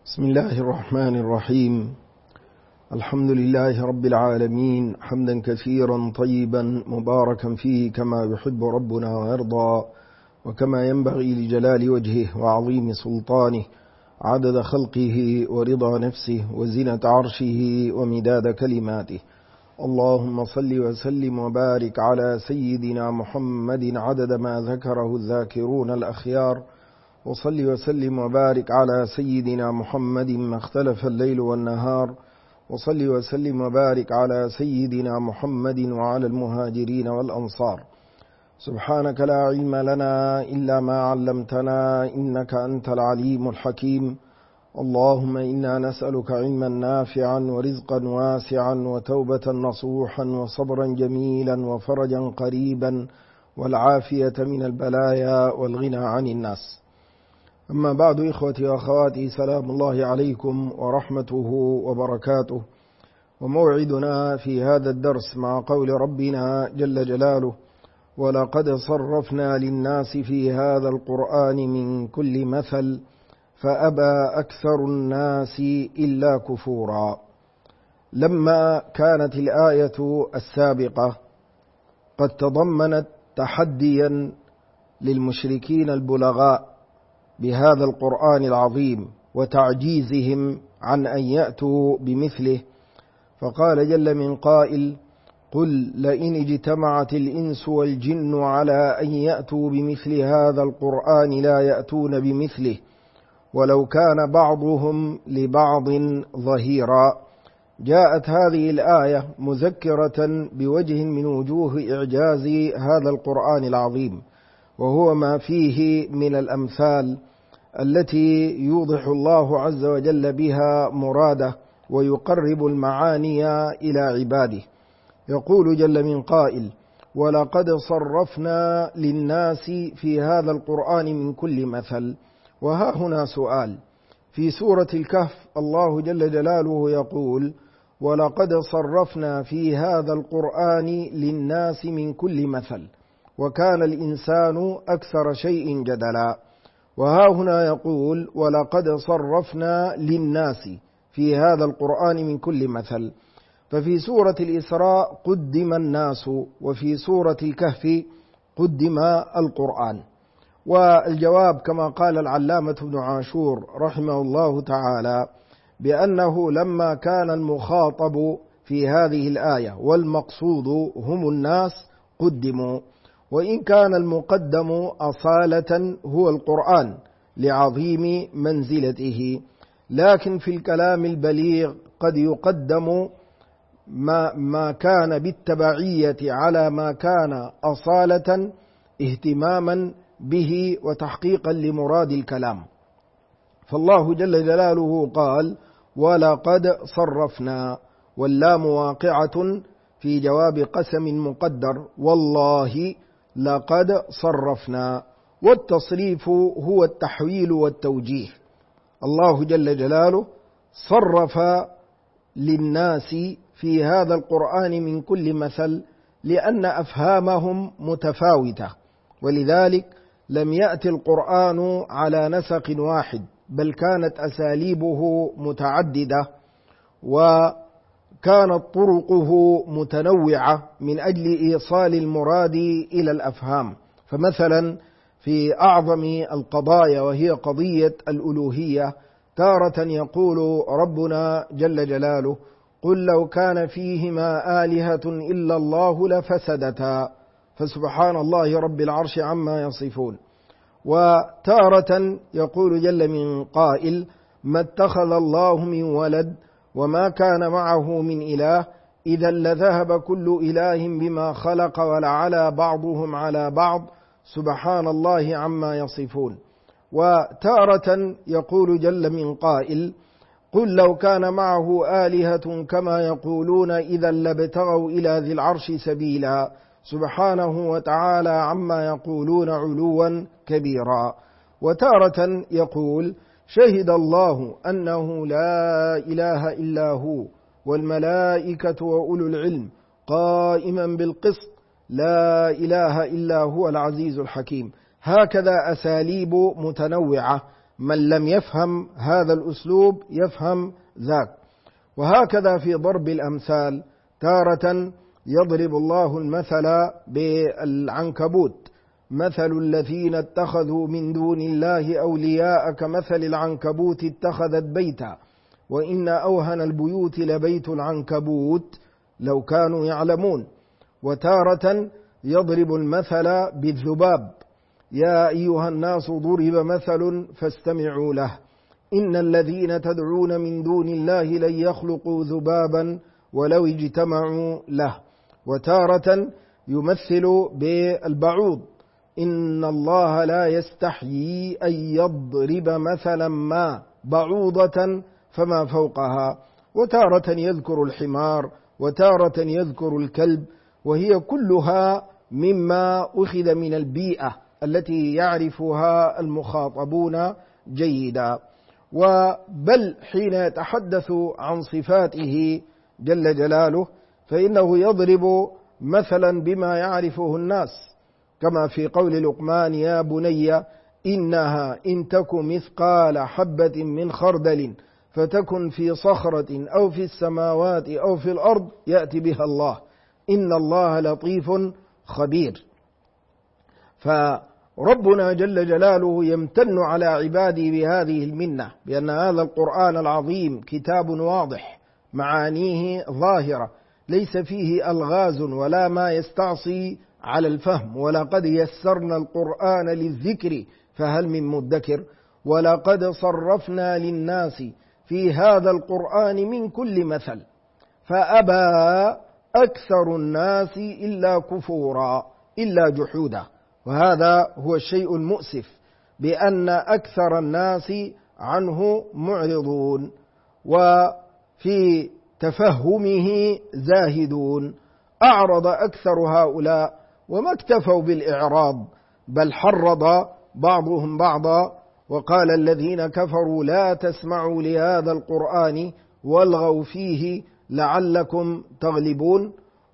بسم الله الرحمن الرحيم. الحمد لله رب العالمين، حمدا كثيرا طيبا مباركا فيه كما يحب ربنا ويرضى، وكما ينبغي لجلال وجهه وعظيم سلطانه، عدد خلقه ورضا نفسه وزنة عرشه ومداد كلماته. اللهم صل وسلم وبارك على سيدنا محمد عدد ما ذكره الذاكرون الأخيار، وصل وسلم وبارك على سيدنا محمد ما اختلف الليل والنهار، وصل وسلم وبارك على سيدنا محمد وعلى المهاجرين والأنصار. سبحانك لا علم لنا إلا ما علمتنا إنك أنت العليم الحكيم. اللهم إنا نسألك علما نافعا ورزقا واسعا وتوبة نصوحا وصبرا جميلا وفرجا قريبا والعافية من البلايا والغنى عن الناس. أما بعد، إخوتي وأخواتي، سلام الله عليكم ورحمته وبركاته. وموعدنا في هذا الدرس مع قول ربنا جل جلاله: ولقد صرفنا للناس في هذا القرآن من كل مثل فأبى أكثر الناس إلا كفورا. لما كانت الآية السابقة قد تضمنت تحديا للمشركين البلغاء بهذا القرآن العظيم وتعجيزهم عن أن يأتوا بمثله، فقال جل من قائل: قل لئن اجتمعت الإنس والجن على أن يأتوا بمثل هذا القرآن لا يأتون بمثله ولو كان بعضهم لبعض ظهيرا. جاءت هذه الآية مذكرة بوجه من وجوه إعجاز هذا القرآن العظيم، وهو ما فيه من الأمثال التي يوضح الله عز وجل بها مراده ويقرب المعاني إلى عباده. يقول جل من قائل: ولقد صرفنا للناس في هذا القرآن من كل مثل. وها هنا سؤال. في سورة الكهف الله جل جلاله يقول: ولقد صرفنا في هذا القرآن للناس من كل مثل وكان الإنسان أكثر شيء جدلا. وها هنا يقول: ولقد صرفنا للناس في هذا القرآن من كل مثل. ففي سورة الإسراء قدم الناس، وفي سورة الكهف قدم القرآن. والجواب كما قال العلامة ابن عاشور رحمه الله تعالى بأنه لما كان المخاطب في هذه الآية والمقصود هم الناس قدموا، وإن كان المقدم أصالة هو القرآن لعظيم منزلته، لكن في الكلام البليغ قد يقدم ما كان بالتبعية على ما كان أصالة اهتماما به وتحقيقا لمراد الكلام. فالله جل جلاله قال: ولقد صرفنا، واللام واقعة في جواب قسم مقدر، والله لقد صرفنا. والتصريف هو التحويل والتوجيه. الله جل جلاله صرف للناس في هذا القرآن من كل مثل لأن أفهامهم متفاوتة، ولذلك لم يأتي القرآن على نسق واحد، بل كانت أساليبه متعددة وكانت طرقه متنوعة من أجل إيصال المراد إلى الأفهام. فمثلا في أعظم القضايا وهي قضية الألوهية تارة يقول ربنا جل جلاله: قل لو كان فيهما آلهة إلا الله لفسدتا فسبحان الله رب العرش عما يصفون. وتارة يقول جل من قائل: ما اتخذ الله من ولد وما كان معه من إله إذا لذهب كل إله بما خلق ولعلى بعضهم على بعض سبحان الله عما يصفون. وتارة يقول جل من قائل: قل لو كان معه آلهة كما يقولون إذا لابتغوا إلى ذي العرش سبيلا سبحانه وتعالى عما يقولون علوا كبيرا. وتارة يقول: شهد الله أنه لا إله إلا هو والملائكة وأولو العلم قائما بالقسط لا إله إلا هو العزيز الحكيم. هكذا أساليب متنوعة من لم يفهم هذا الأسلوب يفهم ذاك. وهكذا في ضرب الأمثال، تارة يضرب الله المثل بالعنكبوت: مثل الذين اتخذوا من دون الله أولياء كمثل العنكبوت اتخذت بيتا وإن أوهن البيوت لبيت العنكبوت لو كانوا يعلمون. وتارة يضرب المثل بالذباب: يا أيها الناس ضرب مثل فاستمعوا له إن الذين تدعون من دون الله لن يخلقوا ذبابا ولو اجتمعوا له. وتارة يمثل بالبعوض: إن الله لا يستحيي أن يضرب مثلا ما بعوضة فما فوقها. وتارة يذكر الحمار، وتارة يذكر الكلب، وهي كلها مما أخذ من البيئة التي يعرفها المخاطبون جيدا. وبل حين يتحدث عن صفاته جل جلاله فإنه يضرب مثلا بما يعرفه الناس، كما في قول لقمان: يا بني إنها إن تك مثقال حبة من خردل فتكن في صخرة أو في السماوات أو في الأرض يأتي بها الله إن الله لطيف خبير. فربنا جل جلاله يمتن على عباده بهذه المنة، بأن هذا القرآن العظيم كتاب واضح معانيه ظاهرة، ليس فيه ألغاز ولا ما يستعصي على الفهم. ولقد يسرنا القرآن للذكر فهل من مدكر ولقد صرفنا للناس في هذا القرآن من كل مثل فأبى أكثر الناس إلا كفورا إلا جحودا. وهذا هو الشيء المؤسف، بأن أكثر الناس عنه معرضون وفي تفهمه زاهدون. أعرض أكثر هؤلاء وما اكتفوا بالإعراض، بل حرض بعضهم بعضا وقال الذين كفروا لا تسمعوا لهذا القرآن والغوا فيه لعلكم تغلبون.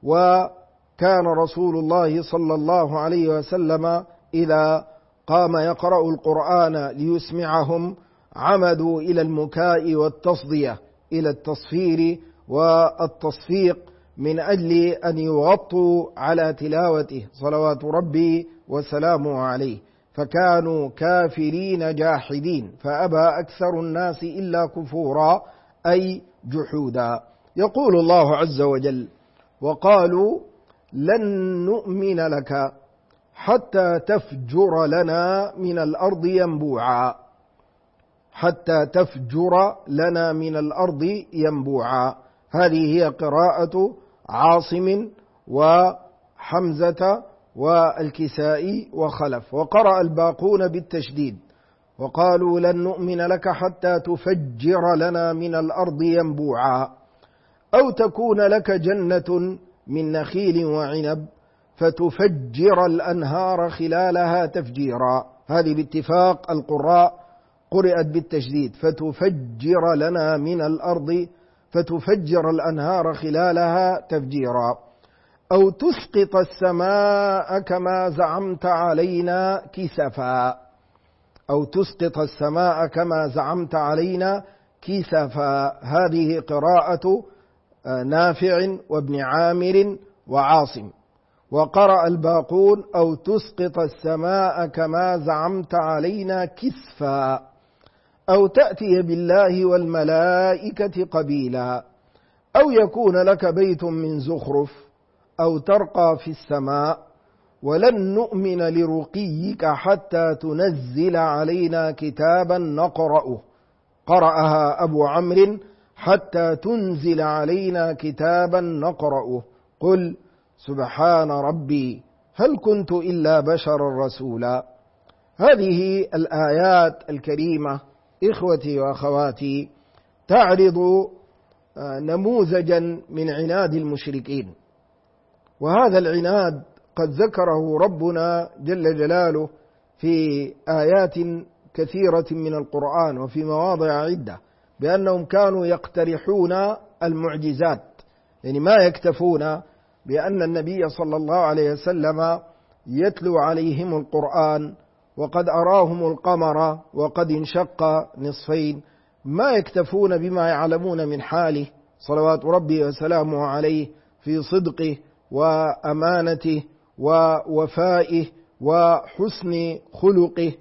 وكان رسول الله صلى الله عليه وسلم إذا قام يقرأ القرآن ليسمعهم عمدوا إلى المكاء والتصدية، إلى التصفير والتصفيق، من أجل أن يغطوا على تلاوته صلوات ربي وسلامه عليه. فكانوا كافرين جاحدين، فأبى أكثر الناس إلا كفورا أي جحودا. يقول الله عز وجل: وقالوا لن نؤمن لك حتى تفجر لنا من الأرض ينبوعا. حتى تفجر لنا من الأرض ينبوعا، هذه هي قراءة عاصم وحمزة والكسائي وخلف، وقرأ الباقون بالتشديد: وقالوا لن نؤمن لك حتى تفجر لنا من الأرض ينبوعا أو تكون لك جنة من نخيل وعنب فتفجر الأنهار خلالها تفجيرا. هذه باتفاق القراء قرأت بالتشديد: فتفجر لنا من الأرض فتفجر الأنهار خلالها تفجيرا. أو تسقط السماء كما زعمت علينا كسفا. أو تسقط السماء كما زعمت علينا كسفا، هذه قراءة نافع وابن عامر وعاصم. وقرأ الباقون: أو تسقط السماء كما زعمت علينا كسفا أو تأتي بالله والملائكة قبيلا أو يكون لك بيت من زخرف أو ترقى في السماء ولن نؤمن لرقيك حتى تنزل علينا كتابا نقرأه. قرأها أبو عمرو: حتى تنزل علينا كتابا نقرأه. قل سبحان ربي هل كنت إلا بشرا رسولا. هذه الآيات الكريمة إخوتي وأخواتي تعرض نموذجا من عناد المشركين، وهذا العناد قد ذكره ربنا جل جلاله في آيات كثيرة من القرآن وفي مواضع عدة، بأنهم كانوا يقترحون المعجزات، يعني ما يكتفون بأن النبي صلى الله عليه وسلم يتلو عليهم القرآن وقد أراهم القمر وقد انشق نصفين، ما يكتفون بما يعلمون من حاله صلوات ربي وسلامه عليه في صدقه وأمانته ووفائه وحسن خلقه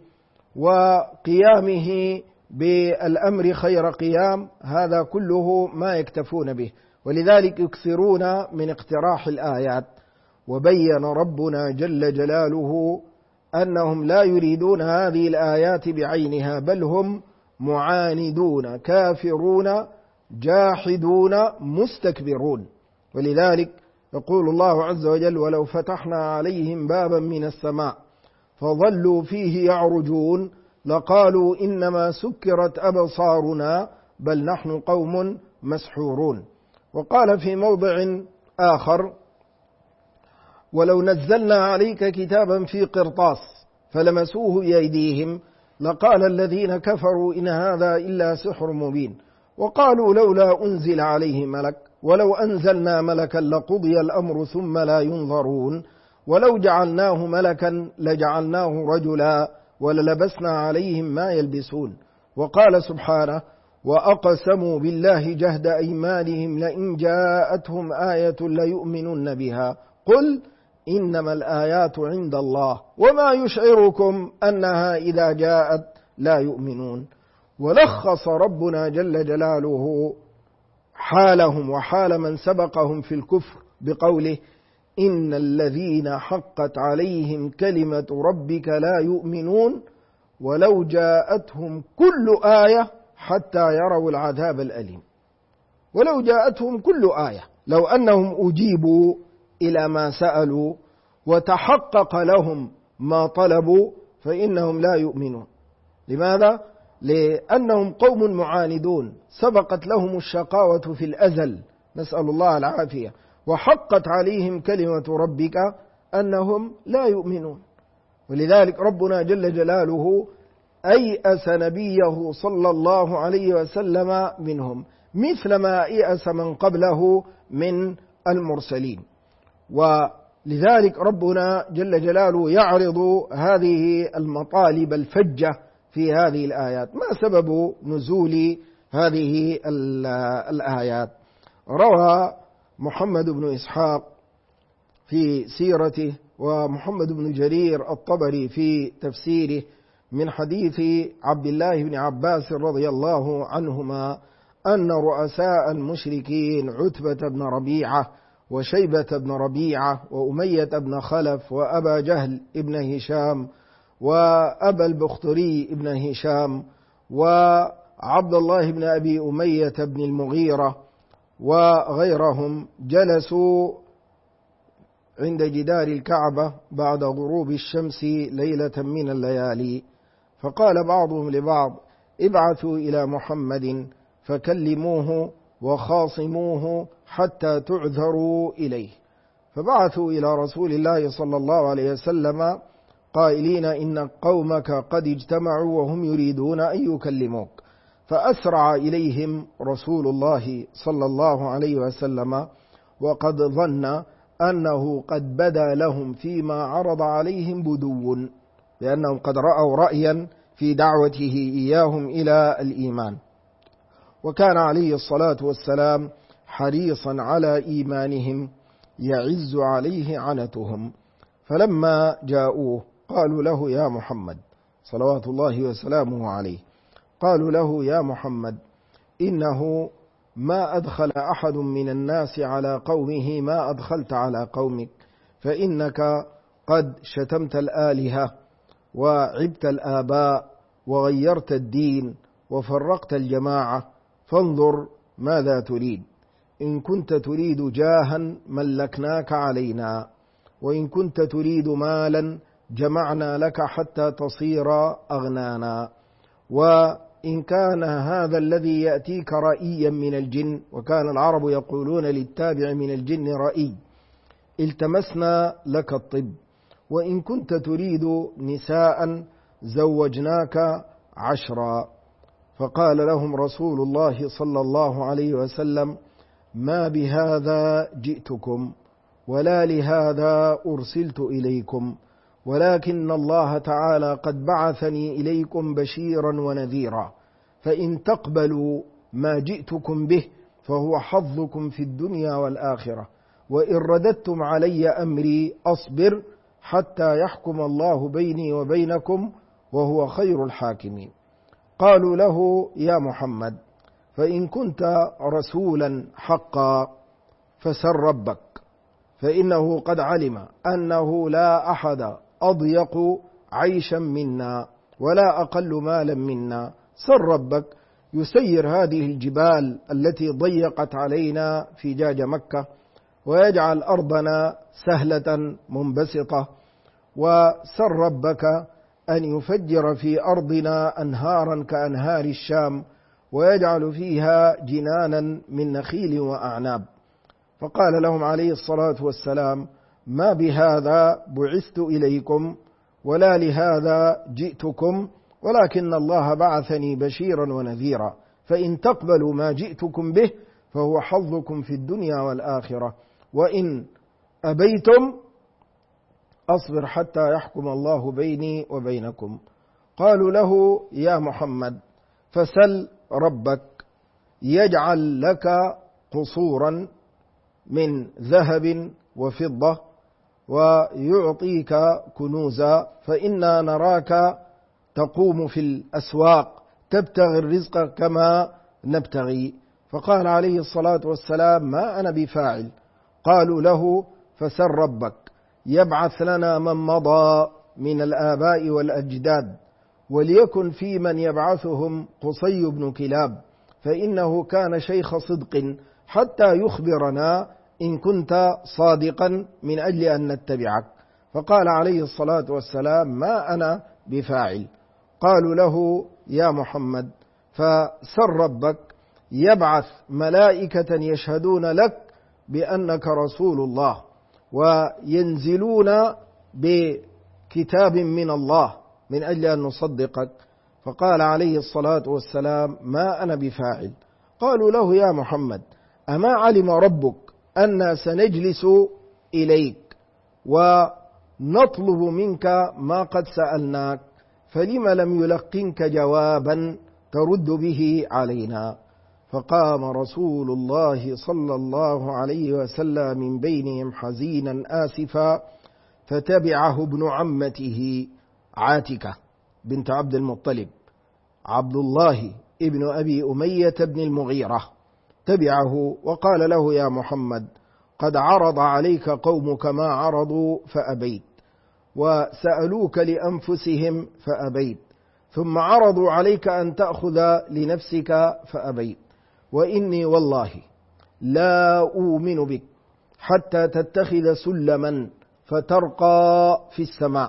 وقيامه بالأمر خير قيام، هذا كله ما يكتفون به، ولذلك يكثرون من اقتراح الآيات. وبين ربنا جل جلاله أنهم لا يريدون هذه الآيات بعينها، بل هم معاندون كافرون جاحدون مستكبرون. ولذلك يقول الله عز وجل: ولو فتحنا عليهم بابا من السماء فظلوا فيه يعرجون لقالوا إنما سكرت أبصارنا بل نحن قوم مسحورون. وقال في موضع آخر: ولو نزلنا عليك كتابا في قرطاس فلمسوه بأيديهم لقال الذين كفروا إن هذا إلا سحر مبين. وقالوا لولا أنزل عليه ملك ولو أنزلنا ملكا لقضي الأمر ثم لا ينظرون ولو جعلناه ملكا لجعلناه رجلا وللبسنا عليهم ما يلبسون. وقال سبحانه: وأقسموا بالله جهد أيمانهم لئن جاءتهم آية ليؤمنن بها قل إنما الآيات عند الله وما يشعركم أنها إذا جاءت لا يؤمنون. ولخص ربنا جل جلاله حالهم وحال من سبقهم في الكفر بقوله: إن الذين حقت عليهم كلمة ربك لا يؤمنون ولو جاءتهم كل آية حتى يروا العذاب الأليم. ولو جاءتهم كل آية، لو أنهم أجيبوا إلى ما سألوا وتحقق لهم ما طلبوا فإنهم لا يؤمنون. لماذا؟ لأنهم قوم معاندون، سبقت لهم الشقاوة في الأزل، نسأل الله العافية، وحقت عليهم كلمة ربك أنهم لا يؤمنون. ولذلك ربنا جل جلاله أيأس نبيه صلى الله عليه وسلم منهم مثل ما يأس من قبله من المرسلين. ولذلك ربنا جل جلاله يعرض هذه المطالب الفجة في هذه الآيات. ما سبب نزول هذه الآيات؟ روى محمد بن إسحاق في سيرته ومحمد بن جرير الطبري في تفسيره من حديث عبد الله بن عباس رضي الله عنهما أن رؤساء المشركين عتبة بن ربيعة وشيبة بن ربيعة وأمية بن خلف وأبا جهل بن هشام وأبا البختري بن هشام وعبد الله بن أبي أمية بن المغيرة وغيرهم جلسوا عند جدار الكعبة بعد غروب الشمس ليلة من الليالي، فقال بعضهم لبعض: ابعثوا إلى محمد فكلموه وخاصموه حتى تعذروا إليه. فبعثوا إلى رسول الله صلى الله عليه وسلم قائلين: إن قومك قد اجتمعوا وهم يريدون أن يكلموك. فأسرع إليهم رسول الله صلى الله عليه وسلم وقد ظن أنه قد بدا لهم فيما عرض عليهم بدو، لأنهم قد رأوا رأيا في دعوته إياهم إلى الإيمان، وكان عليه الصلاة والسلام حريصا على إيمانهم يعز عليه عنتهم. فلما جاءوه قالوا له: يا محمد صلوات الله وسلامه عليه، قالوا له: يا محمد إنه ما أدخل أحد من الناس على قومه ما أدخلت على قومك، فإنك قد شتمت الآلهة وعبت الآباء وغيرت الدين وفرقت الجماعة، فانظر ماذا تريد. إن كنت تريد جاها ملكناك علينا، وإن كنت تريد مالا جمعنا لك حتى تصير أغنانا، وإن كان هذا الذي يأتيك رئيا من الجن، وكان العرب يقولون للتابع من الجن رئي، التمسنا لك الطب، وإن كنت تريد نساء زوجناك 10. فقال لهم رسول الله صلى الله عليه وسلم: ما بهذا جئتكم ولا لهذا أرسلت إليكم، ولكن الله تعالى قد بعثني إليكم بشيرا ونذيرا، فإن تقبلوا ما جئتكم به فهو حظكم في الدنيا والآخرة، وإن رددتم علي أمري أصبر حتى يحكم الله بيني وبينكم وهو خير الحاكمين. قالوا له: يا محمد، فإن كنت رسولا حقا فسل ربك، فإنه قد علم أنه لا أحد أضيق عيشا منا ولا أقل مالا منا. سل ربك يسير هذه الجبال التي ضيقت علينا فجاج مكة، ويجعل أرضنا سهلة منبسطة، وسل ربك أن يفجر في أرضنا أنهارا كأنهار الشام، ويجعل فيها جنانا من نخيل وأعناب. فقال لهم عليه الصلاة والسلام: ما بهذا بعثت إليكم ولا لهذا جئتكم، ولكن الله بعثني بشيرا ونذيرا، فإن تقبلوا ما جئتكم به فهو حظكم في الدنيا والآخرة، وإن أبيتم أصبر حتى يحكم الله بيني وبينكم. قالوا له: يا محمد، فسل ربك يجعل لك قصورا من ذهب وفضة ويعطيك كنوزا، فإنا نراك تقوم في الأسواق تبتغي الرزق كما نبتغي. فقال عليه الصلاة والسلام: ما أنا بفاعل. قالوا له: فسل ربك يبعث لنا من مضى من الآباء والأجداد، وليكن في من يبعثهم قصي بن كلاب، فإنه كان شيخ صدق حتى يخبرنا إن كنت صادقا من أجل أن نتبعك. فقال عليه الصلاة والسلام: ما أنا بفاعل. قالوا له: يا محمد، فسل ربك يبعث ملائكة يشهدون لك بأنك رسول الله، وينزلون بكتاب من الله من أجل أن نصدقك. فقال عليه الصلاة والسلام: ما أنا بفاعل. قالوا له: يا محمد، أما علم ربك أن سنجلس إليك ونطلب منك ما قد سألناك، فلم لم يلقنك جوابا ترد به علينا؟ فقام رسول الله صلى الله عليه وسلم من بينهم حزينا آسفا، فتبعه ابن عمته عاتكة بنت عبد المطلب عبد الله ابن أبي أمية بن المغيرة، تبعه وقال له: يا محمد، قد عرض عليك قومك ما عرضوا فأبيت، وسألوك لأنفسهم فأبيت، ثم عرضوا عليك أن تأخذ لنفسك فأبيت، وإني والله لا أؤمن بك حتى تتخذ سلما فترقى في السماء،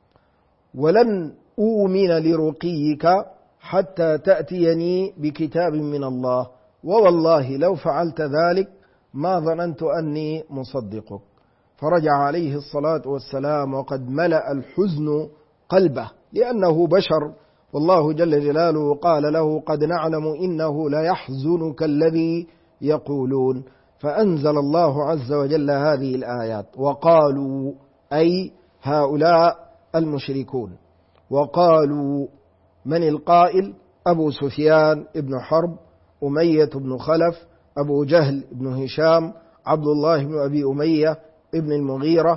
ولن أؤمن لرقيك حتى تأتيني بكتاب من الله، ووالله لو فعلت ذلك ما ظننت أني مصدقك. فرجع عليه الصلاة والسلام وقد ملأ الحزن قلبه، لأنه بشر، والله جل جلاله قال له: قد نعلم إنه ليحزنك الذي يقولون. فأنزل الله عز وجل هذه الآيات: وقالوا، أي هؤلاء المشركون. وقالوا من القائل؟ أبو سفيان ابن حرب، أمية بن خلف، أبو جهل بن هشام، عبد الله بن أبي أمية ابن المغيرة،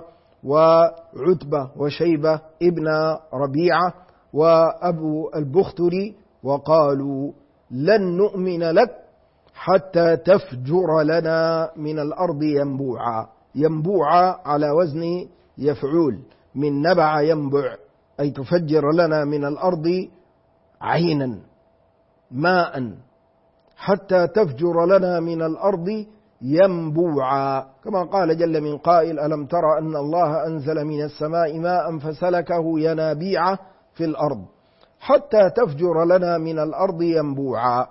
وعتبة وشيبة ابن ربيعة، وأبو البختري. وقالوا لن نؤمن لك حتى تفجر لنا من الأرض ينبوعا. ينبوعا على وزن يفعول، من نبع ينبع، أي تفجر لنا من الأرض عينا ماء، حتى تفجر لنا من الأرض ينبوعا، كما قال جل من قائل: ألم تر أن الله أنزل من السماء ماء فسلكه ينابيع في الأرض حتى تفجر لنا من الأرض ينبوعا.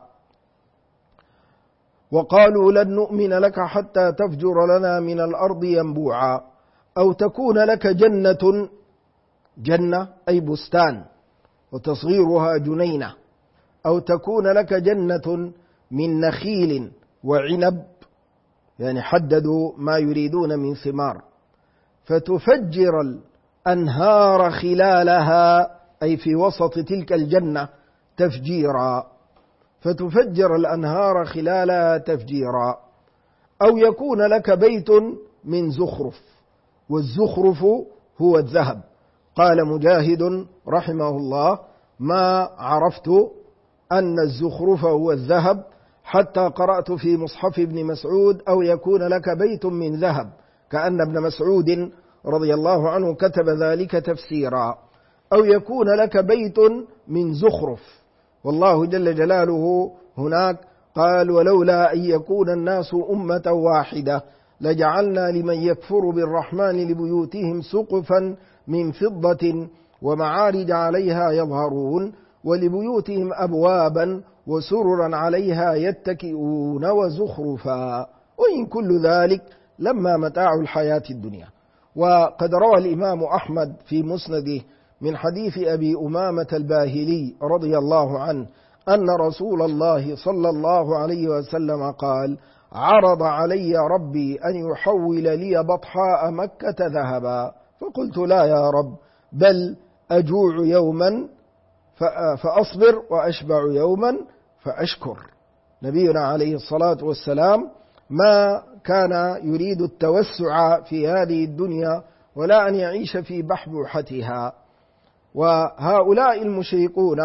وقالوا لن نؤمن لك حتى تفجر لنا من الأرض ينبوعا، أو تكون لك جنة أي بستان، وتصغيرها جنينة، أو تكون لك جنة من نخيل وعنب، يعني حددوا ما يريدون من ثمار، فتفجر أنهار خلالها، أي في وسط تلك الجنة تفجيرا، فتفجر الأنهار خلالها تفجيرا. أو يكون لك بيت من زخرف، والزخرف هو الذهب. قال مجاهد رحمه الله: ما عرفت أن الزخرف هو الذهب حتى قرأت في مصحف ابن مسعود: أو يكون لك بيت من ذهب، كأن ابن مسعود رضي الله عنه كتب ذلك تفسيرا. أو يكون لك بيت من زخرف، والله جل جلاله هناك قال: ولولا أن يكون الناس أمة واحدة لجعلنا لمن يكفر بالرحمن لبيوتهم سقفا من فضة ومعارج عليها يظهرون ولبيوتهم أبوابا وسررا عليها يتكئون وزخرفا، وإن كل ذلك لما متاع الحياة الدنيا. وقد روى الإمام أحمد في مسنده من حديث أبي أمامة الباهلي رضي الله عنه أن رسول الله صلى الله عليه وسلم قال: عرض علي ربي أن يحول لي بطحاء مكة ذهبا، فقلت: لا يا رب، بل أجوع يوما فأصبر وأشبع يوما فأشكر. نبينا عليه الصلاة والسلام ما كان يريد التوسع في هذه الدنيا ولا أن يعيش في بحبوحتها. وهؤلاء المشركون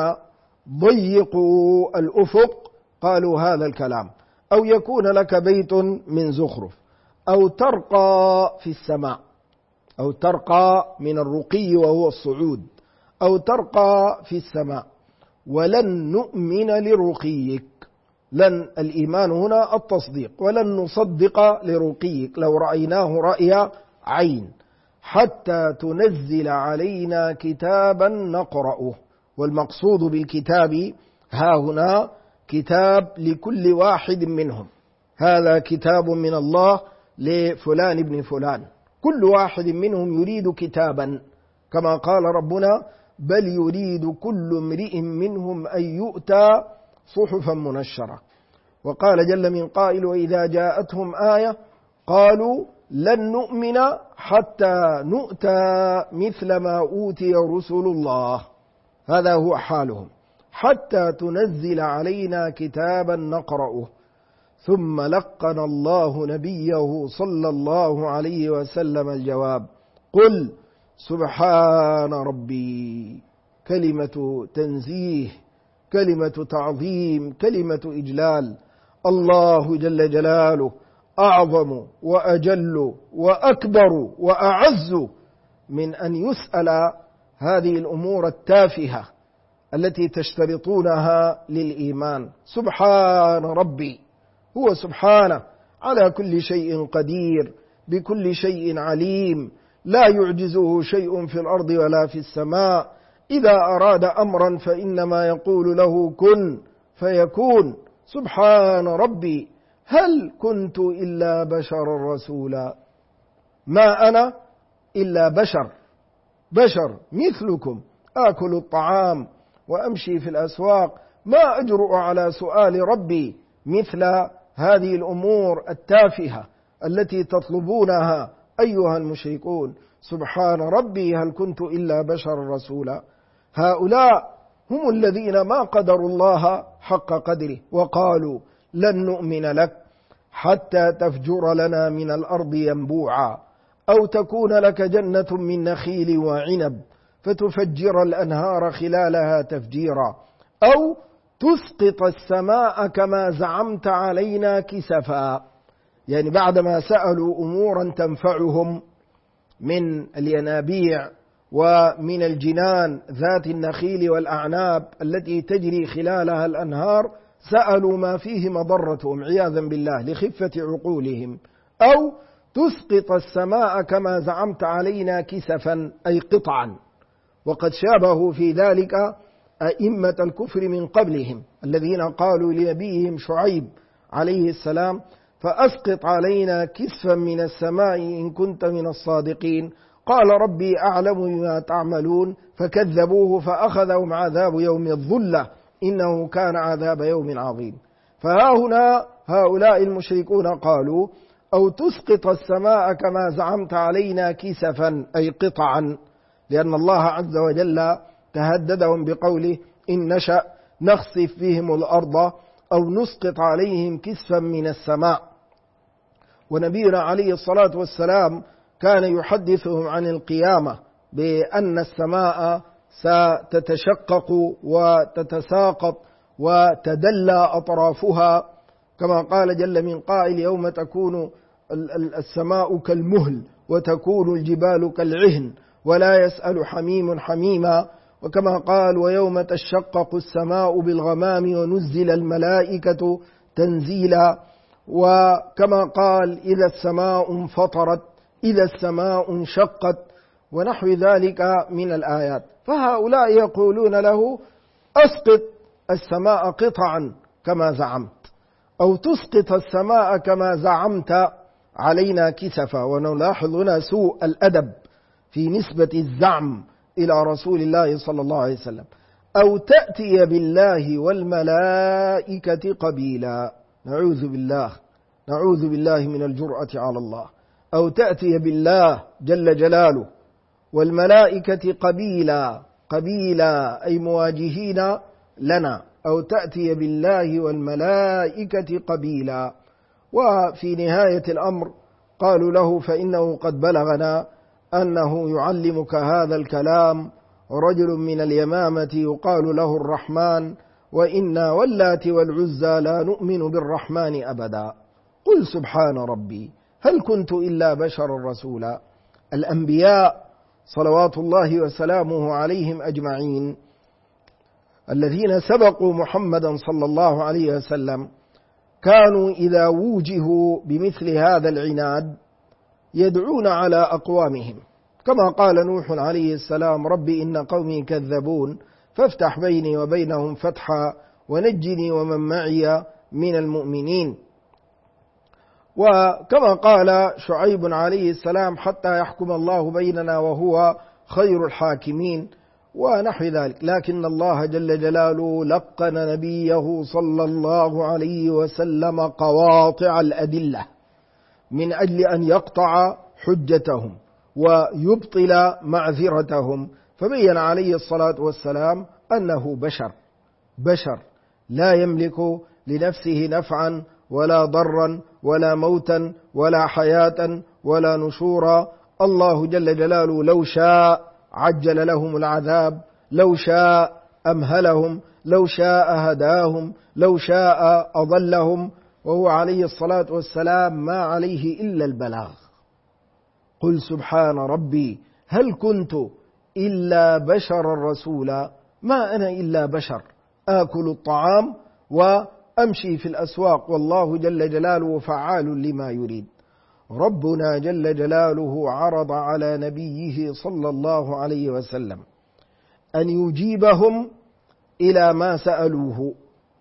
ضيقوا الأفق، قالوا هذا الكلام: أو يكون لك بيت من زخرف، أو ترقى في السماء، أو ترقى من الرقي وهو الصعود، أو ترقى في السماء، ولن نؤمن لرقيك. لن الإيمان هنا التصديق، ولن نصدق لرقيك لو رأيناه رأي عين حتى تنزل علينا كتابا نقرأه. والمقصود بالكتاب ها هنا كتاب لكل واحد منهم، هذا كتاب من الله لفلان ابن فلان، كل واحد منهم يريد كتابا، كما قال ربنا: بل يريد كل امرئ منهم أن يؤتى صحفا منشرة. وقال جل من قائل: وإذا جاءتهم آية قالوا لن نؤمن حتى نؤتى مثل ما أوتي رسل الله. هذا هو حالهم، حتى تنزل علينا كتابا نقرأه. ثم لقن الله نبيه صلى الله عليه وسلم الجواب: قل سبحان ربي. كلمة تنزيه، كلمة تعظيم، كلمة إجلال. الله جل جلاله أعظم وأجل وأكبر وأعز من أن يسأل هذه الأمور التافهة التي تشترطونها للإيمان. سبحان ربي، هو سبحانه على كل شيء قدير، بكل شيء عليم، لا يعجزه شيء في الأرض ولا في السماء. إذا أراد أمرا فإنما يقول له كن فيكون. سبحان ربي، هل كنت إلا بشرا رسولا؟ ما أنا إلا بشر مثلكم، آكل الطعام وأمشي في الأسواق، ما أجرؤ على سؤال ربي مثل هذه الأمور التافهة التي تطلبونها أيها المشركون. سبحان ربي، هل كنت إلا بشرا رسولا. هؤلاء هم الذين ما قدروا الله حق قدره، وقالوا لن نؤمن لك حتى تفجر لنا من الأرض ينبوعا، أو تكون لك جنة من نخيل وعنب فتفجر الأنهار خلالها تفجيرا، أو تسقط السماء كما زعمت علينا كسفا. يعني بعدما سألوا أمورا تنفعهم من الينابيع ومن الجنان ذات النخيل والأعناب التي تجري خلالها الأنهار، سألوا ما فيه مضرتهم عياذا بالله لخفة عقولهم. أو تسقط السماء كما زعمت علينا كسفا، أي قطعا. وقد شابهوا في ذلك أئمة الكفر من قبلهم الذين قالوا لنبيهم شعيب عليه السلام: فأسقط علينا كسفا من السماء إن كنت من الصادقين. قال ربي أعلم بما تعملون، فكذبوه فأخذهم عذاب يوم الظلة إنه كان عذاب يوم عظيم. فها هنا هؤلاء المشركون قالوا: أو تسقط السماء كما زعمت علينا كسفا، أي قطعا. لأن الله عز وجل تهددهم بقوله إن نشأ نخسف بهم الأرض أو نسقط عليهم كسفا من السماء. ونبينا عليه الصلاة والسلام كان يحدثهم عن القيامة بأن السماء ستتشقق وتتساقط وتدلى أطرافها، كما قال جل من قائل يوم تكون السماء كالمهل وتكون الجبال كالعهن ولا يسأل حميم حميما، وكما قال ويوم تشقق السماء بالغمام ونزل الملائكة تنزيلا، وكما قال إذا السماء انفطرت إذا السماء انشقت ونحو ذلك من الآيات. فهؤلاء يقولون له أسقط السماء قطعا كما زعمت، أو تسقط السماء كما زعمت علينا كسفا. ونلاحظ هنا سوء الأدب في نسبة الزعم إلى رسول الله صلى الله عليه وسلم. أو تأتي بالله والملائكة قبيلا، نعوذ بالله من الجرأة على الله. أو تأتي بالله جل جلاله والملائكة قبيلا أي مواجهين لنا، أو تأتي بالله والملائكة قبيلا. وفي نهاية الأمر قالوا له فإنه قد بلغنا أنه يعلمك هذا الكلام رجل من اليمامة يقال له الرحمن، وإنا واللات والعزى لا نؤمن بالرحمن أبدا. قل سبحان ربي هل كنت إلا بشرا رسولا. الأنبياء صلوات الله وسلامه عليهم أجمعين الذين سبقوا محمدا صلى الله عليه وسلم كانوا إذا ووجهوا بمثل هذا العناد يدعون على أقوامهم، كما قال نوح عليه السلام رب إن قومي كذبون فافتح بيني وبينهم فتحا ونجني ومن معي من المؤمنين. وكما قال شعيب عليه السلام حتى يحكم الله بيننا وهو خير الحاكمين ونحو ذلك. لكن الله جل جلاله لقن نبيه صلى الله عليه وسلم قواطع الأدلة من أجل أن يقطع حجتهم ويبطل معذرتهم، فبين عليه الصلاة والسلام أنه بشر لا يملك لنفسه نفعا ولا ضرا ولا موتا ولا حياة ولا نشورا. الله جل جلاله لو شاء عجل لهم العذاب، لو شاء أمهلهم، لو شاء هداهم، لو شاء أضلهم، وهو عليه الصلاة والسلام ما عليه إلا البلاغ. قل سبحان ربي هل كنت إلا بشرا رسولا. ما أنا إلا بشر آكل الطعام وأمشي في الأسواق، والله جل جلاله فعال لما يريد. ربنا جل جلاله عرض على نبيه صلى الله عليه وسلم أن يجيبهم إلى ما سألوه،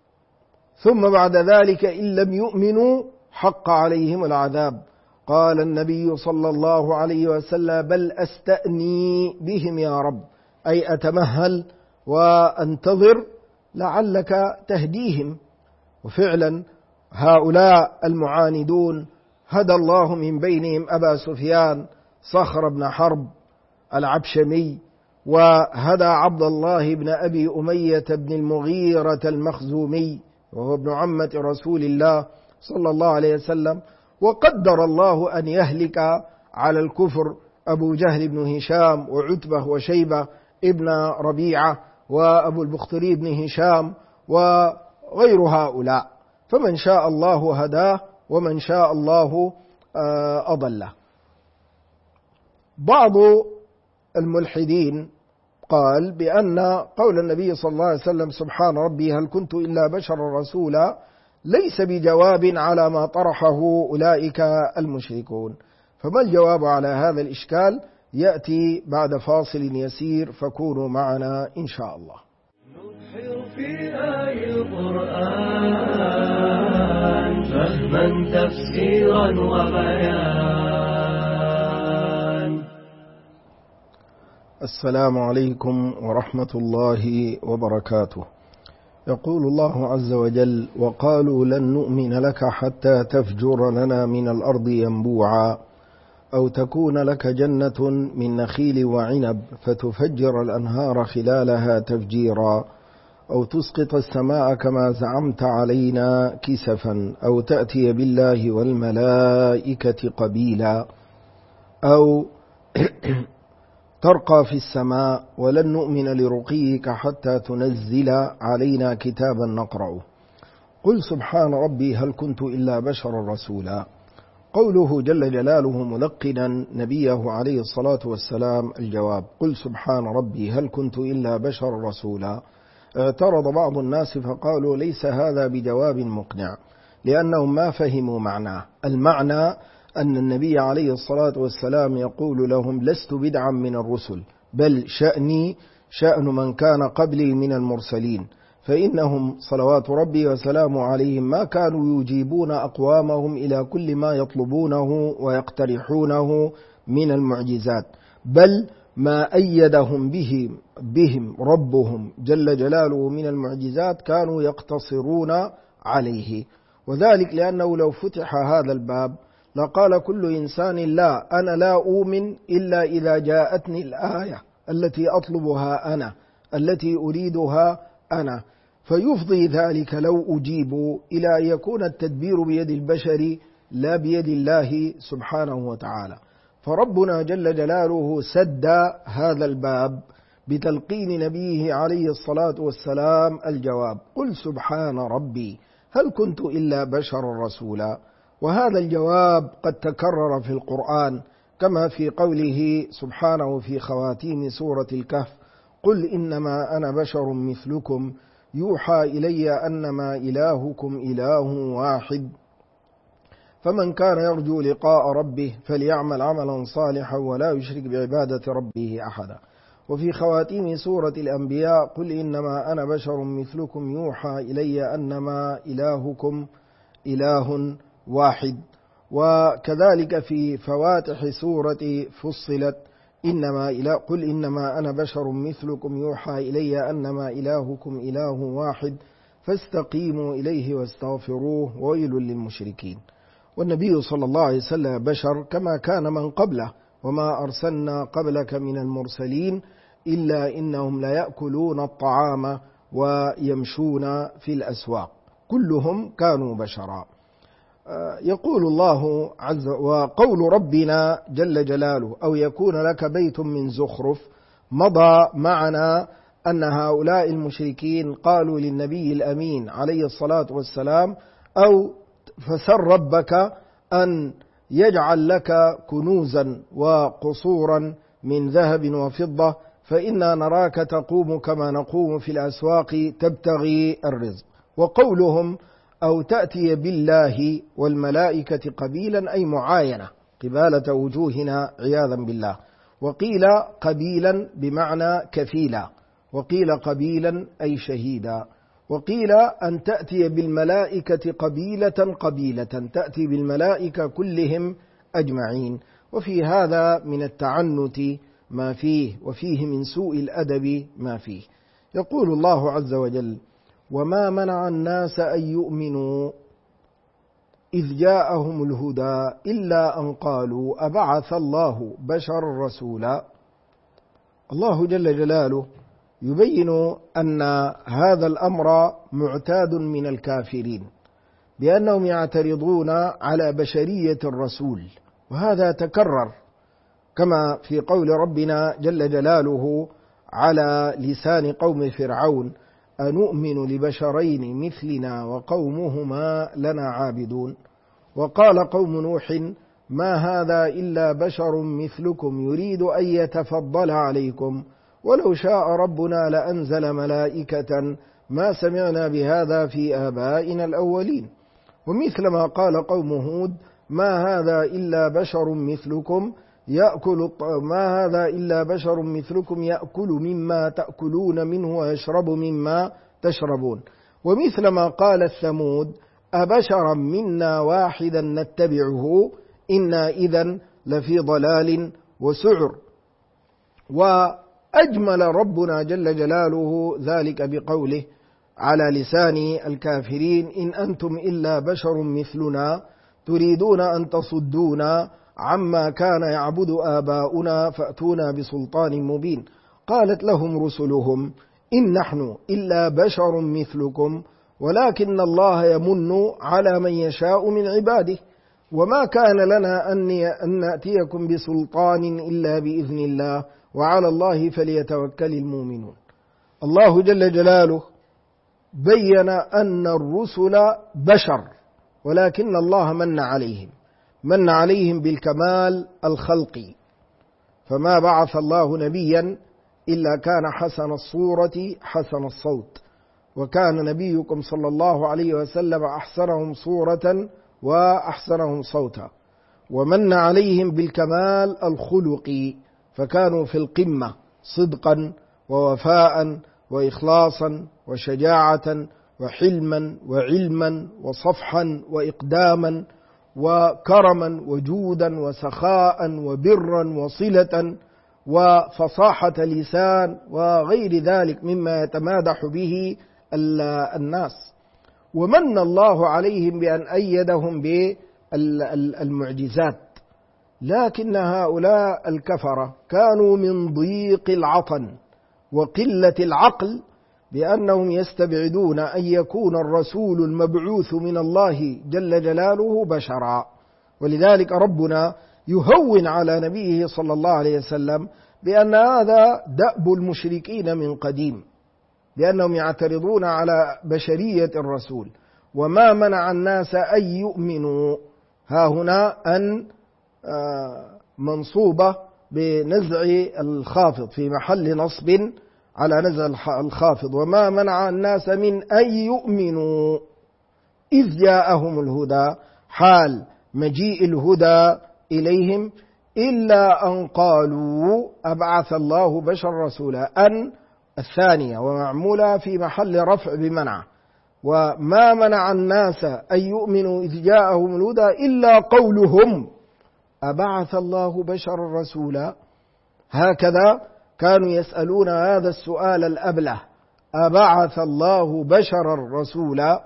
ثم بعد ذلك إن لم يؤمنوا حق عليهم العذاب. قال النبي صلى الله عليه وسلم بل أستأني بهم يا رب، أي أتمهل وأنتظر لعلك تهديهم. وفعلا هؤلاء المعاندون هدى الله من بينهم أبا سفيان صخر بن حرب العبشمي، وهدى عبد الله بن أبي أمية بن المغيرة المخزومي وهو ابن عمة رسول الله صلى الله عليه وسلم. وقدر الله أن يهلك على الكفر أبو جهل بن هشام وعتبة وشيبة ابن ربيعة وأبو البختري بن هشام وغير هؤلاء، فمن شاء الله هداه ومن شاء الله أضله. بعض الملحدين قال بأن قول النبي صلى الله عليه وسلم سبحان ربي هل كنت إلا بشرا رسولا ليس بجواب على ما طرحه أولئك المشركون. فما الجواب على هذا الإشكال؟ يأتي بعد فاصل يسير، فكونوا معنا إن شاء الله. نبحر في آي القرآن فهما تفسيرا وبيان. السلام عليكم ورحمة الله وبركاته. يقول الله عز وجل وقالوا لن نؤمن لك حتى تفجر لنا من الأرض ينبوعا أو تكون لك جنة من نخيل وعنب فتفجر الأنهار خلالها تفجيرا، أو تسقط السماء كما زعمت علينا كسفا، أو تأتي بالله والملائكة قبيلا، أو ترقى في السماء ولن نؤمن لرقيك حتى تنزل علينا كتابا نقرأه. قل سبحان ربي هل كنت إلا بشرا رسولا. قوله جل جلاله ملقنا نبيه عليه الصلاة والسلام الجواب: قل سبحان ربي هل كنت إلا بشرا رسولا. اعترض بعض الناس فقالوا ليس هذا بجواب مقنع، لأنهم ما فهموا معناه. المعنى أن النبي عليه الصلاة والسلام يقول لهم: لست بدعا من الرسل، بل شأني شأن من كان قبلي من المرسلين، فإنهم صلوات ربي وسلامه عليهم ما كانوا يجيبون أقوامهم إلى كل ما يطلبونه ويقترحونه من المعجزات، بل ما أيدهم بهم ربهم جل جلاله من المعجزات كانوا يقتصرون عليه. وذلك لأنه لو فتح هذا الباب لقال كل إنسان: لا، أنا لا أؤمن إلا إذا جاءتني الآية التي أطلبها أنا، التي أريدها أنا. فيفضي ذلك لو أجيبوا إلى أن يكون التدبير بيد البشر لا بيد الله سبحانه وتعالى. فربنا جل جلاله سد هذا الباب بتلقين نبيه عليه الصلاة والسلام الجواب: قل سبحان ربي هل كنت إلا بشرا رسولا. وهذا الجواب قد تكرر في القرآن، كما في قوله سبحانه في خواتيم سورة الكهف: قل إنما أنا بشر مثلكم يوحى إلي أنما إلهكم إله واحد فمن كان يرجو لقاء ربه فليعمل عملا صالحا ولا يشرك بعبادة ربه أحدا. وفي خواتيم سورة الأنبياء: قل إنما أنا بشر مثلكم يوحى إلي أنما إلهكم إله واحد. وكذلك في فواتح سورة فصلت: قل إنما أنا بشر مثلكم يوحى إلي أنما إلهكم إله واحد فاستقيموا إليه واستغفروه وويل للمشركين. والنبي صلى الله عليه وسلم بشر كما كان من قبله، وما أرسلنا قبلك من المرسلين إلا إنهم ليأكلون الطعام ويمشون في الأسواق، كلهم كانوا بشرا. يقول الله عز وجل: وقول ربنا جل جلاله: أو يكون لك بيت من زخرف. مضى معنا أن هؤلاء المشركين قالوا للنبي الأمين عليه الصلاة والسلام: أو فسر ربك أن يجعل لك كنوزا وقصورا من ذهب وفضة فإنا نراك تقوم كما نقوم في الأسواق تبتغي الرزق. وقولهم: أو تأتي بالله والملائكة قبيلا، أي معاينة قبالة وجوهنا عياذا بالله. وقيل قبيلا بمعنى كفيلا، وقيل قبيلا أي شهيدا. وقيل أن تأتي بالملائكة قبيلة قبيلة، تأتي بالملائكة كلهم أجمعين. وفي هذا من التعنت ما فيه، وفيه من سوء الأدب ما فيه. يقول الله عز وجل: وما منع الناس أن يؤمنوا إذ جاءهم الهدى إلا أن قالوا أبعث الله بشرا رسولا. الله جل جلاله يبين أن هذا الأمر معتاد من الكافرين، بأنهم يعترضون على بشرية الرسول، وهذا تكرر كما في قول ربنا جل جلاله على لسان قوم فرعون: أنؤمن لبشرين مثلنا وقومهما لنا عابدون. وقال قوم نوح: ما هذا إلا بشر مثلكم يريد أن يتفضل عليكم ولو شاء ربنا لأنزل ملائكة ما سمعنا بهذا في آبائنا الأولين. ومثل ما قال قوم هود: ما هذا إلا بشر مثلكم يأكل مما تأكلون منه ويشرب مما تشربون. ومثل ما قال الثمود: أبشرا منا واحدا نتبعه إنا إذن لفي ضلال وسعر. وأجمل ربنا جل جلاله ذلك بقوله على لسان الكافرين: إن أنتم إلا بشر مثلنا تريدون أن تصدونا عما كان يعبد آباؤنا فأتونا بسلطان مبين. قالت لهم رسلهم إن نحن إلا بشر مثلكم ولكن الله يمن على من يشاء من عباده وما كان لنا أن نأتيكم بسلطان إلا بإذن الله وعلى الله فليتوكل المؤمنون. الله جل جلاله بين أن الرسل بشر ولكن الله من عليهم بالكمال الخلقي، فما بعث الله نبيا إلا كان حسن الصورة حسن الصوت، وكان نبيكم صلى الله عليه وسلم أحسنهم صورة وأحسنهم صوتا، ومن عليهم بالكمال الخلقي، فكانوا في القمة صدقا ووفاء وإخلاصا وشجاعة وحلما وعلما وصفحا وإقداما وكرما وجودا وسخاء وبرا وصلة وفصاحة لسان وغير ذلك مما يتمادح به الناس. ومن الله عليهم بأن أيدهم بالمعجزات، لكن هؤلاء الكفرة كانوا من ضيق العطن وقلة العقل بأنهم يستبعدون أن يكون الرسول المبعوث من الله جل جلاله بشرا. ولذلك ربنا يهون على نبيه صلى الله عليه وسلم بأن هذا دأب المشركين من قديم، لأنهم يعترضون على بشرية الرسول. وما منع الناس أن يؤمنوا، ها هنا أن منصوبة بنزع الخافض في محل نصب على نزع الخافض. وما منع الناس من أن يؤمنوا إذ جاءهم الهدى، حال مجيء الهدى إليهم، إلا أن قالوا أبعث الله بشر رسولا. أن الثانية ومعمولة في محل رفع بمنع. وما منع الناس أن يؤمنوا إذ جاءهم الهدى إلا قولهم أبعث الله بشر رسولا. هكذا كانوا يسألون هذا السؤال الأبله، أبعث الله بشر رسولا.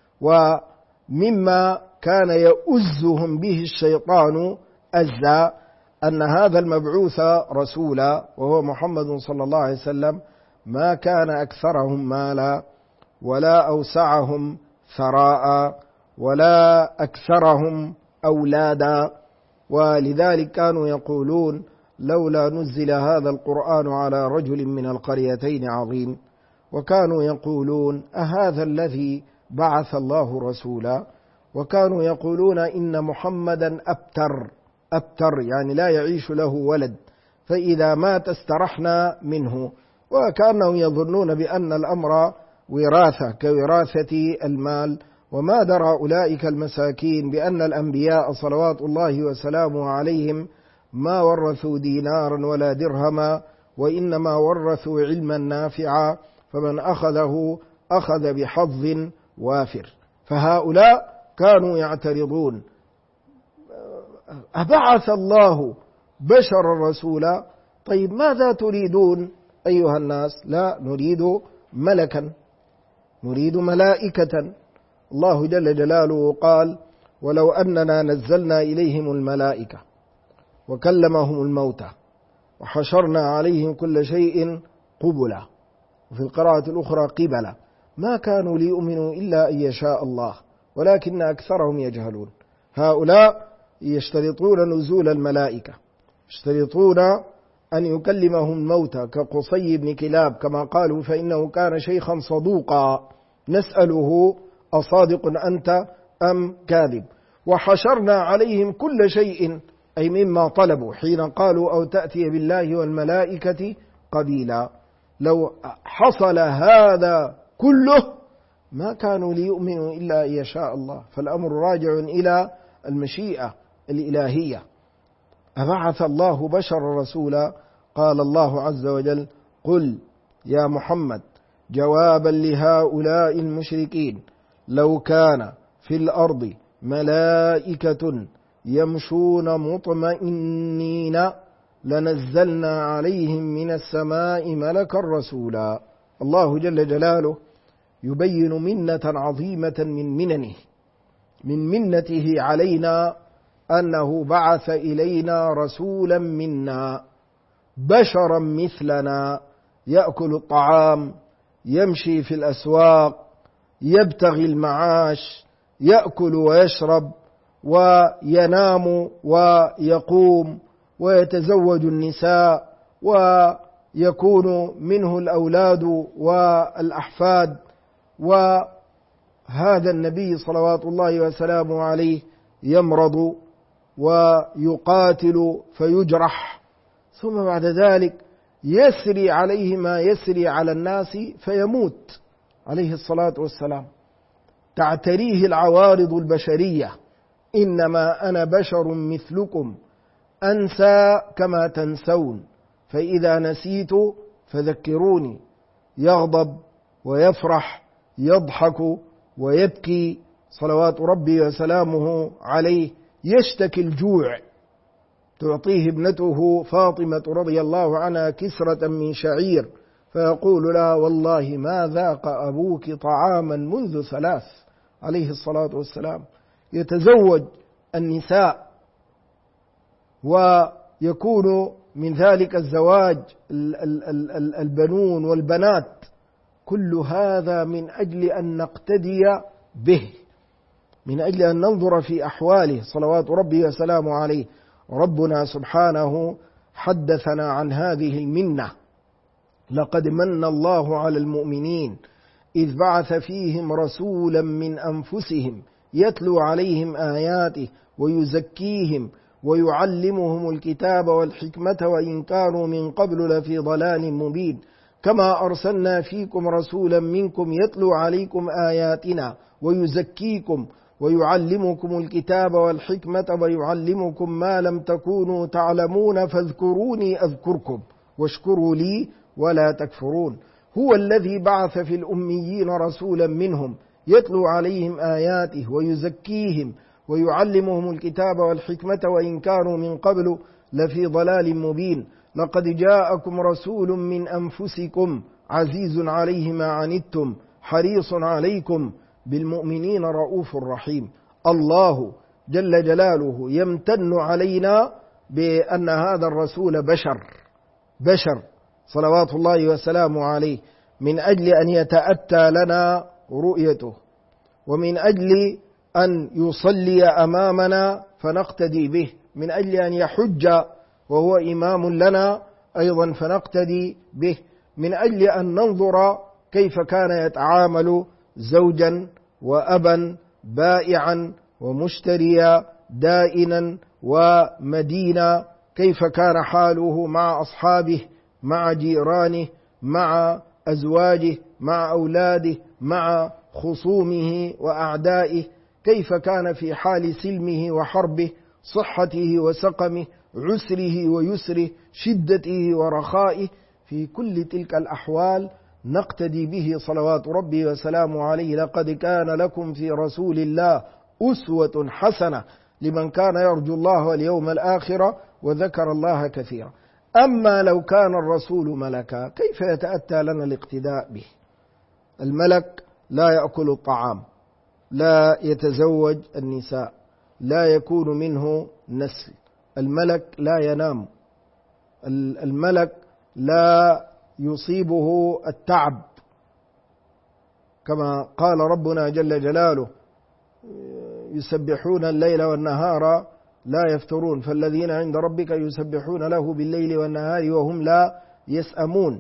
ومما كان يؤزهم به الشيطان أزا أن هذا المبعوث رسولا وهو محمد صلى الله عليه وسلم ما كان أكثرهم مالا ولا أوسعهم ثراء ولا أكثرهم أولادا. ولذلك كانوا يقولون لولا نزل هذا القرآن على رجل من القريتين عظيم. وكانوا يقولون أهذا الذي بعث الله رسولا. وكانوا يقولون إن محمدا أبتر يعني لا يعيش له ولد، فإذا مات استرحنا منه. وكانوا يظنون بأن الأمر وراثة كوراثة المال. وما درى أولئك المساكين بأن الأنبياء صلوات الله وسلامه عليهم ما ورثوا دينارا ولا درهما، وإنما ورثوا علما نافعا، فمن أخذه أخذ بحظ وافر. فهؤلاء كانوا يعترضون أبعث الله بشر رسولا. طيب ماذا تريدون أيها الناس؟ لا نريد ملكا، نريد ملائكة. الله جل جلاله قال ولو أننا نزلنا إليهم الملائكة وكلمهم الموتى وحشرنا عليهم كل شيء قبلا، وفي القراءة الأخرى قبلا، ما كانوا ليؤمنوا إلا أن يشاء الله ولكن أكثرهم يجهلون. هؤلاء يشترطون نزول الملائكة، يشترطون أن يكلمهم الموتى كقصي بن كلاب كما قالوا فإنه كان شيخا صدوقا نسأله أصادق أنت أم كاذب. وحشرنا عليهم كل شيء أي مما طلبوا حين قالوا أو تأتي بالله والملائكة قبيلا. لو حصل هذا كله ما كانوا ليؤمنوا إلا أن يشاء الله. فالأمر راجع إلى المشيئة الإلهية. أبعث الله بشر رسولا. قال الله عز وجل قل يا محمد جوابا لهؤلاء المشركين لو كان في الأرض ملائكة يمشون مطمئنين لنزلنا عليهم من السماء ملكا رسولا. الله جل جلاله يبين منة عظيمة من مننه، من منته علينا أنه بعث إلينا رسولا منا بشرا مثلنا يأكل الطعام، يمشي في الأسواق، يبتغي المعاش، يأكل ويشرب وينام ويقوم ويتزوج النساء ويكون منه الأولاد والأحفاد. وهذا النبي صلوات الله وسلامه عليه يمرض ويقاتل فيجرح، ثم بعد ذلك يسري عليه ما يسري على الناس فيموت عليه الصلاة والسلام. تعتريه العوارض البشرية: إنما أنا بشر مثلكم أنسى كما تنسون فإذا نسيت فذكروني. يغضب ويفرح، يضحك ويبكي صلوات ربي وسلامه عليه. يشتكي الجوع، تعطيه ابنته فاطمة رضي الله عنها كسرة من شعير فيقول لها: والله ما ذاق أبوك طعاما منذ 3 عليه الصلاة والسلام. يتزوج النساء ويكون من ذلك الزواج البنون والبنات، كل هذا من أجل أن نقتدي به، من أجل أن ننظر في أحواله صلوات ربي وسلامه عليه. ربنا سبحانه حدثنا عن هذه المنة: لقد من الله على المؤمنين إذ بعث فيهم رسولا من أنفسهم يتلو عليهم آياته ويزكيهم ويعلمهم الكتاب والحكمة وإن كانوا من قبل لفي ضلال مبين كما أرسلنا فيكم رسولا منكم يتلو عليكم آياتنا ويزكيكم ويعلمكم الكتاب والحكمة ويعلمكم ما لم تكونوا تعلمون فاذكروني أذكركم واشكروا لي ولا تكفرون. هو الذي بعث في الأميين رسولا منهم يتلو عليهم آياته ويزكيهم ويعلمهم الكتاب والحكمة وإن كانوا من قبل لفي ضلال مبين لقد جاءكم رسول من أنفسكم عزيز عليه ما عنتم حريص عليكم بالمؤمنين رؤوف رحيم. الله جل جلاله يمتن علينا بأن هذا الرسول بشر صلوات الله وسلامه عليه، من أجل أن يتأتى لنا رؤيته، ومن أجل أن يصلي أمامنا فنقتدي به، من أجل أن يحج وهو إمام لنا أيضا فنقتدي به، من أجل أن ننظر كيف كان يتعامل زوجا وأبا، بائعا ومشتريا، دائنا ومدينا، كيف كان حاله مع أصحابه، مع جيرانه، مع أزواجه، مع أولاده، مع خصومه وأعدائه، كيف كان في حال سلمه وحربه، صحته وسقمه، عسره ويسره، شدته ورخائه. في كل تلك الأحوال نقتدي به صلوات ربي وسلامه عليه. لقد كان لكم في رسول الله أسوة حسنة لمن كان يرجو الله واليوم الآخر وذكر الله كثيرا. أما لو كان الرسول ملكا كيف يتأتى لنا الاقتداء به؟ الملك لا يأكل الطعام، لا يتزوج النساء، لا يكون منه نسل، الملك لا ينام، الملك لا يصيبه التعب، كما قال ربنا جل جلاله: يسبحون الليل والنهار لا يفترون فالذين عند ربك يسبحون له بالليل والنهار وهم لا يسأمون.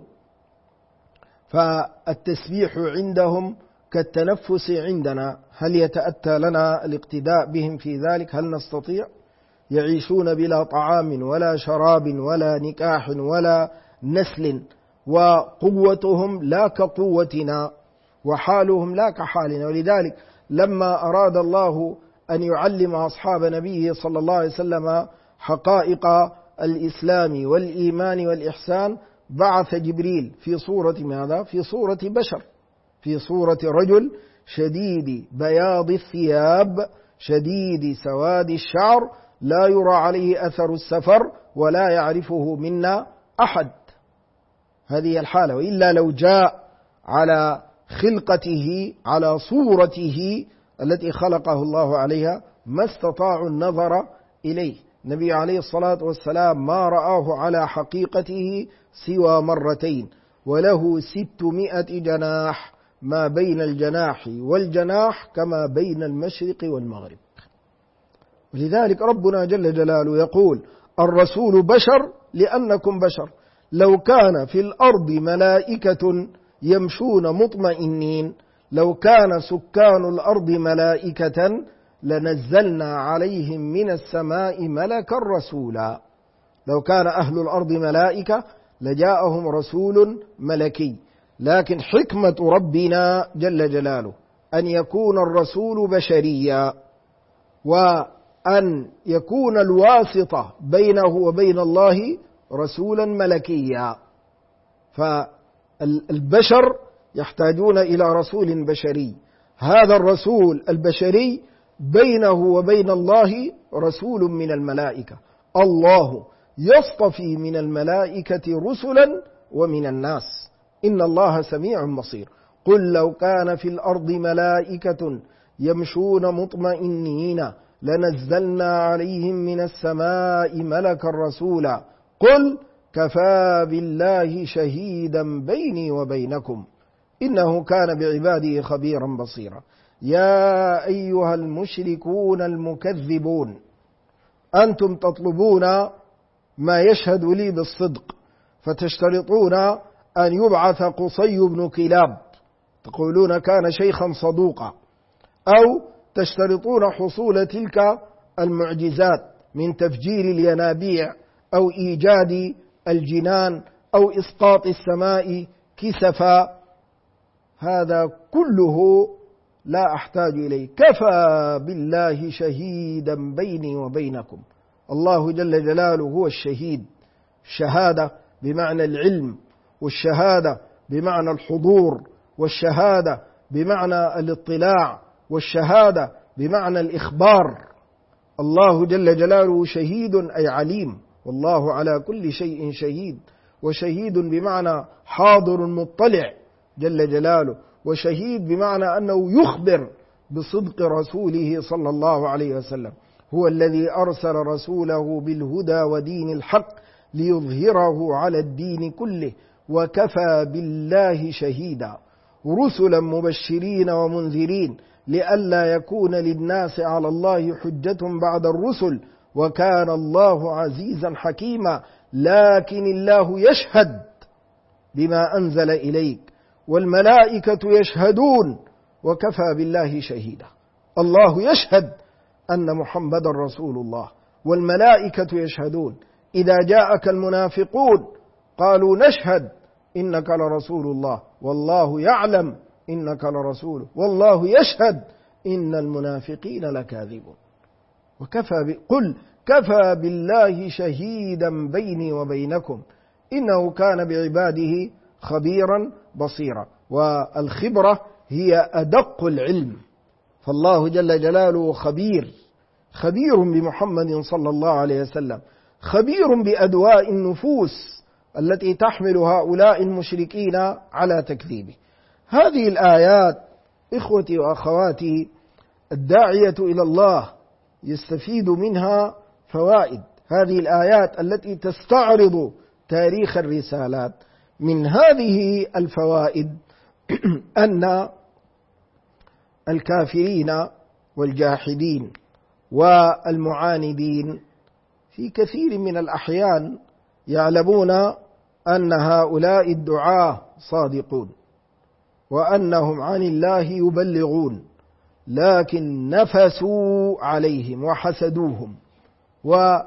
فالتسبيح عندهم كالتنفس عندنا، هل يتأتى لنا الاقتداء بهم في ذلك؟ هل نستطيع؟ يعيشون بلا طعام ولا شراب ولا نكاح ولا نسل، وقوتهم لا كقوتنا وحالهم لا كحالنا. ولذلك لما أراد الله أن يعلم أصحاب نبيه صلى الله عليه وسلم حقائق الإسلام والإيمان والإحسان بعث جبريل في صورة ماذا؟ في صورة بشر، في صورة رجل شديد بياض الثياب شديد سواد الشعر لا يرى عليه أثر السفر ولا يعرفه منا أحد. هذه الحالة. وإلا لو جاء على خلقته على صورته التي خلقه الله عليها ما استطاعوا النظر إليه. النبي عليه الصلاة والسلام ما رآه على حقيقته سوى مرتين، وله 600 جناح، ما بين الجناح والجناح كما بين المشرق والمغرب. ولذلك ربنا جل جلاله يقول: الرسول بشر لأنكم بشر، لو كان في الأرض ملائكة يمشون مطمئنين، لو كان سكان الأرض ملائكة لنزلنا عليهم من السماء ملكا رسولا. لو كان أهل الأرض ملائكة لجاءهم رسول ملكي، لكن حكمة ربنا جل جلاله أن يكون الرسول بشريا، وأن يكون الواسطة بينه وبين الله رسولا ملكيا. فالبشر يحتاجون إلى رسول بشري، هذا الرسول البشري بينه وبين الله رسول من الملائكة. الله يصطفي من الملائكة رسلا ومن الناس، إن الله سميع بصير. قل لو كان في الأرض ملائكة يمشون مطمئنين لنزلنا عليهم من السماء ملكا رسولا قل كفى بالله شهيدا بيني وبينكم إنه كان بعباده خبيرا بصيرا. يا أيها المشركون المكذبون، أنتم تطلبون ما يشهد لي بالصدق، فتشترطون أن يبعث قصي بن كلاب، تقولون كان شيخا صدوقا، أو تشترطون حصول تلك المعجزات من تفجير الينابيع أو إيجاد الجنان أو إسقاط السماء كسفا. هذا كله لا أحتاج إليه، كفى بالله شهيدا بيني وبينكم. الله جل جلاله هو الشهيد، الشهادة بمعنى العلم، والشهادة بمعنى الحضور، والشهادة بمعنى الاطلاع، والشهادة بمعنى الإخبار. الله جل جلاله شهيد أي عليم، والله على كل شيء شهيد، وشهيد بمعنى حاضر مطلع جل جلاله، وشهيد بمعنى أنه يخبر بصدق رسوله صلى الله عليه وسلم. هو الذي أرسل رسوله بالهدى ودين الحق ليظهره على الدين كله وكفى بالله شهيدا. رسلا مبشرين ومنذرين لئلا يكون للناس على الله حجة بعد الرسل وكان الله عزيزا حكيما. لكن الله يشهد بما أنزل إليك والملائكة يشهدون وكفى بالله شهيدا. الله يشهد أن محمد رسول الله، والملائكة يشهدون. إذا جاءك المنافقون قالوا نشهد إنك لرسول الله والله يعلم إنك لرسوله والله يشهد إن المنافقين لكاذبون. قل كفى بالله شهيدا بيني وبينكم إنه كان بعباده خبيرا بصيرا. والخبرة هي أدق العلم، فالله جل جلاله خبير بمحمد صلى الله عليه وسلم، خبير بأدواء النفوس التي تحمل هؤلاء المشركين على تكذيبه. هذه الآيات إخوتي وأخواتي الداعية إلى الله يستفيد منها فوائد. هذه الآيات التي تستعرض تاريخ الرسالات، من هذه الفوائد أن الكافرين والجاحدين والمعاندين في كثير من الأحيان يعلمون أن هؤلاء الدعاة صادقون وأنهم عن الله يبلغون، لكن نفسوا عليهم وحسدوهم وما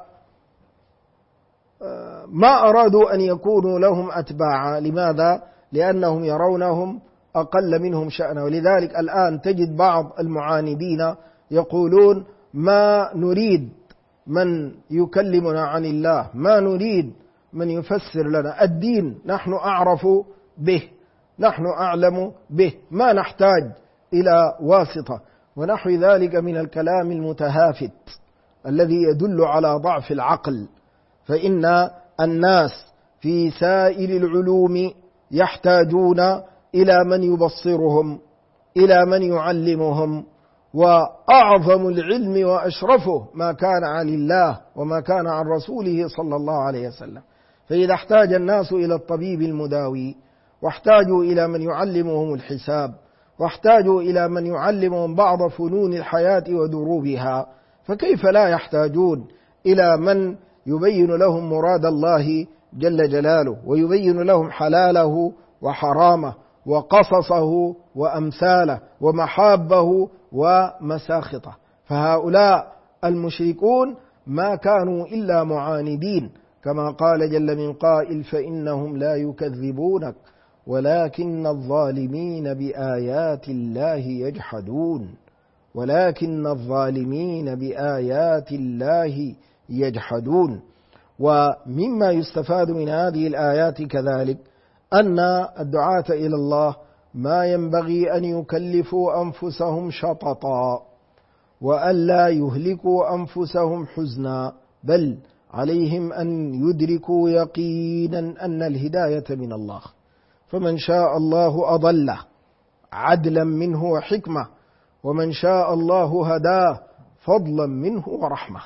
أرادوا أن يكونوا لهم أتباعا. لماذا؟ لأنهم يرونهم أقل منهم شأنا. ولذلك الآن تجد بعض المعاندين يقولون ما نريد من يكلمنا عن الله، ما نريد من يفسر لنا الدين، نحن أعرف به، نحن أعلم به، ما نحتاج إلى واسطة، ونحو ذلك من الكلام المتهافت الذي يدل على ضعف العقل. فإن الناس في سائر العلوم يحتاجون إلى من يبصرهم، إلى من يعلمهم، وأعظم العلم وأشرفه ما كان عن الله وما كان عن رسوله صلى الله عليه وسلم. فإذا احتاج الناس إلى الطبيب المداوي، واحتاجوا إلى من يعلمهم الحساب، واحتاجوا إلى من يعلمهم بعض فنون الحياة ودروبها، فكيف لا يحتاجون إلى من يبين لهم مراد الله جل جلاله، ويبين لهم حلاله وحرامه وقصصه وأمثاله ومحابه ومساخطه. فهؤلاء المشركون ما كانوا إلا معاندين، كما قال جل من قائل: فإنهم لا يكذبونك ولكن الظالمين بآيات الله يجحدون. ولكن الظالمين بآيات الله يجحدون. ومما يستفاد من هذه الآيات كذلك أن الدعاة إلى الله ما ينبغي أن يكلفوا أنفسهم شططا، وألا يهلكوا أنفسهم حزنا، بل عليهم أن يدركوا يقينا أن الهداية من الله، فمن شاء الله أضله عدلا منه وحكمة، ومن شاء الله هداه فضلا منه ورحمة.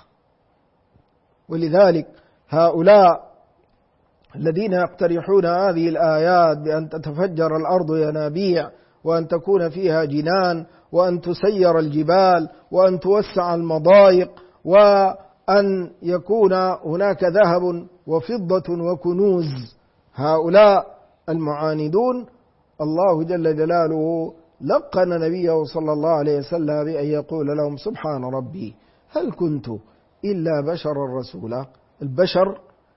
ولذلك هؤلاء الذين يقترحون هذه الآيات بأن تتفجر الأرض ينابيع، وأن تكون فيها جنان، وأن تسير الجبال، وأن توسع المضايق، وأن يكون هناك ذهب وفضة وكنوز، هؤلاء المعاندون الله جل جلاله لقن نبيه صلى الله عليه وسلم بأن يقول لهم: سبحان ربي هل كنت إلا بشرا رسولا. البشر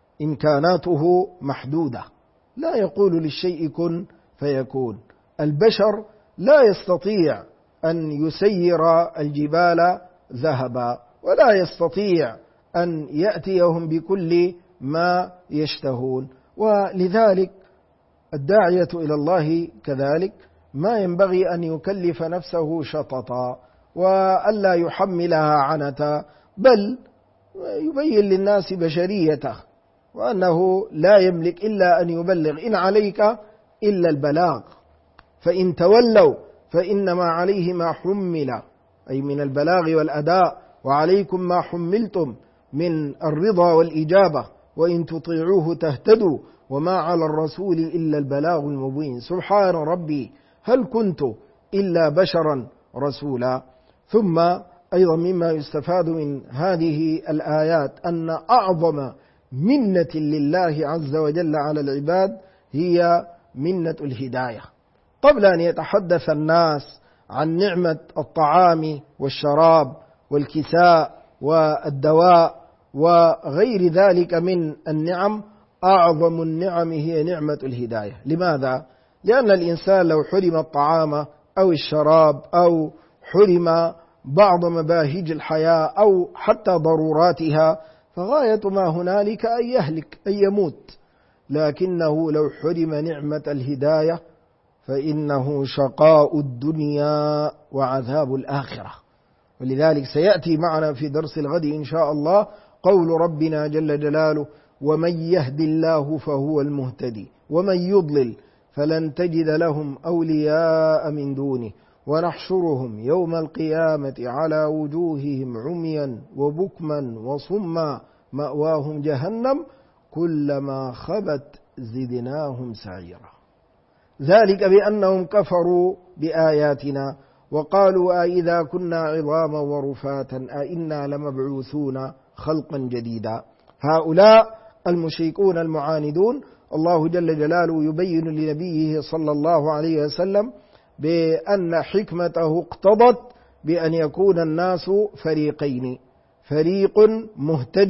إمكاناته محدودة، لا يقول للشيء كن فيكون. البشر لا يستطيع أن يسير الجبال ذهبا، ولا يستطيع أن يأتيهم بكل ما يشتهون. ولذلك الداعية إلى الله كذلك ما ينبغي أن يكلف نفسه شططا، وألا يحملها عنتا، بل يبين للناس بشريته، وأنه لا يملك إلا أن يبلغ، إن عليك إلا البلاغ، فإن تولوا فإنما عليه ما حمل، أي من البلاغ والأداء، وعليكم ما حملتم من الرضا والإجابة، وإن تطيعوه تهتدوا، وما على الرسول إلا البلاغ المبين. سبحان ربي هل كنت إلا بشرا رسولا. ثم أيضا مما يستفاد من هذه الآيات أن أعظم منة لله عز وجل على العباد هي منة الهداية. قبل أن يتحدث الناس عن نعمة الطعام والشراب والكساء والدواء وغير ذلك من النعم، أعظم النعم هي نعمة الهداية. لماذا؟ لأن الإنسان لو حرم الطعام أو الشراب أو حرم بعض مباهج الحياة أو حتى ضروراتها، فغاية ما هنالك أن يهلك، أن يموت. لكنه لو حرم نعمة الهداية فإنه شقاء الدنيا وعذاب الآخرة. ولذلك سيأتي معنا في درس الغد إن شاء الله قول ربنا جل جلاله: ومن يهد الله فهو المهتدي ومن يضلل فلن تجد لهم أولياء من دونه ونحشرهم يوم القيامة على وجوههم عميا وبكما وصما مأواهم جهنم كلما خبت زدناهم سعيرا. ذلك بأنهم كفروا بآياتنا وقالوا أئذا كنا عظاما ورفاتا أئنا لمبعوثون خلقا جديدا. هؤلاء المشركون المعاندون الله جل جلاله يبين لنبيه صلى الله عليه وسلم بأن حكمته اقتضت بأن يكون الناس فريقين: فريق مهتد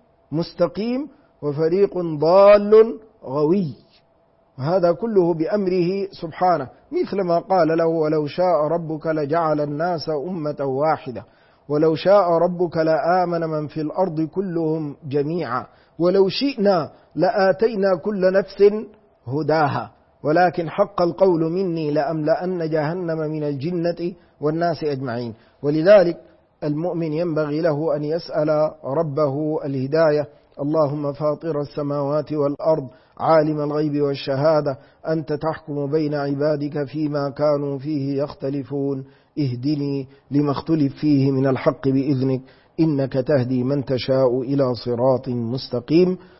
مستقيم وفريق ضال غوي. وهذا كله بأمره سبحانه، مثل ما قال له: ولو شاء ربك لجعل الناس أمة واحدة ولو شاء ربك لآمن من في الأرض كلهم جميعا ولو شئنا لآتينا كل نفس هداها ولكن حق القول مني لأملأن جهنم من الجنة والناس أجمعين. ولذلك المؤمن ينبغي له أن يسأل ربه الهداية: اللهم فاطر السماوات والأرض عالم الغيب والشهادة أنت تحكم بين عبادك فيما كانوا فيه يختلفون اهدني لما اختلف فيه من الحق بإذنك إنك تهدي من تشاء إلى صراط مستقيم.